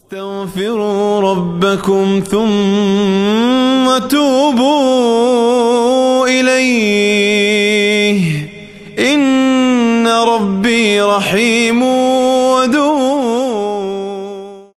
استغفروا ربكم ثم توبوا إليه إن ربي رحيم ودود.